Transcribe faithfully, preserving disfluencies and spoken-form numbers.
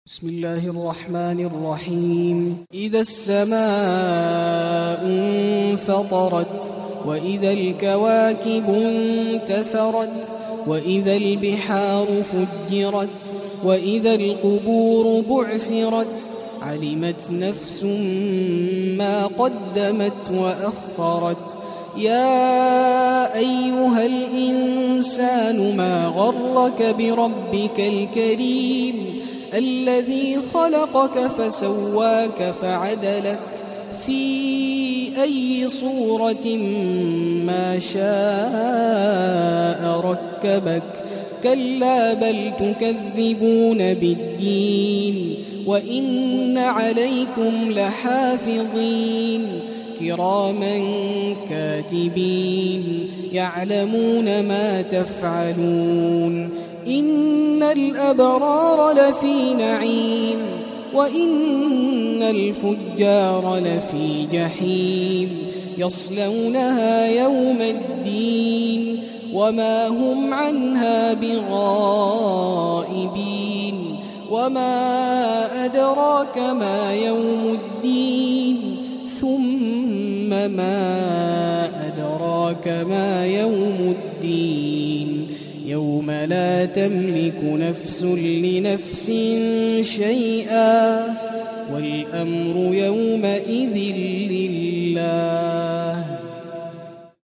بسم الله الرحمن الرحيم. إذا السماء انفطرت وإذا الكواكب انتثرت وإذا البحار فجرت وإذا القبور بعثرت علمت نفس ما قدمت وأخرت. يا أيها الإنسان ما غرك بربك الكريم الذي خلقك فسواك فعدلك في أي صورة ما شاء ركبك. كلا بل تكذبون بالدين وإن عليكم لحافظين كراما كاتبين يعلمون ما تفعلون. إن الأبرار لفي نعيم وإن الفجار لفي جحيم يصلونها يوم الدين وما هم عنها بغائبين. وما أدراك ما يوم الدين ثم ما أدراك ما يوم الدين يوم لا تملك نفس لنفس شيئا والأمر يومئذ لله.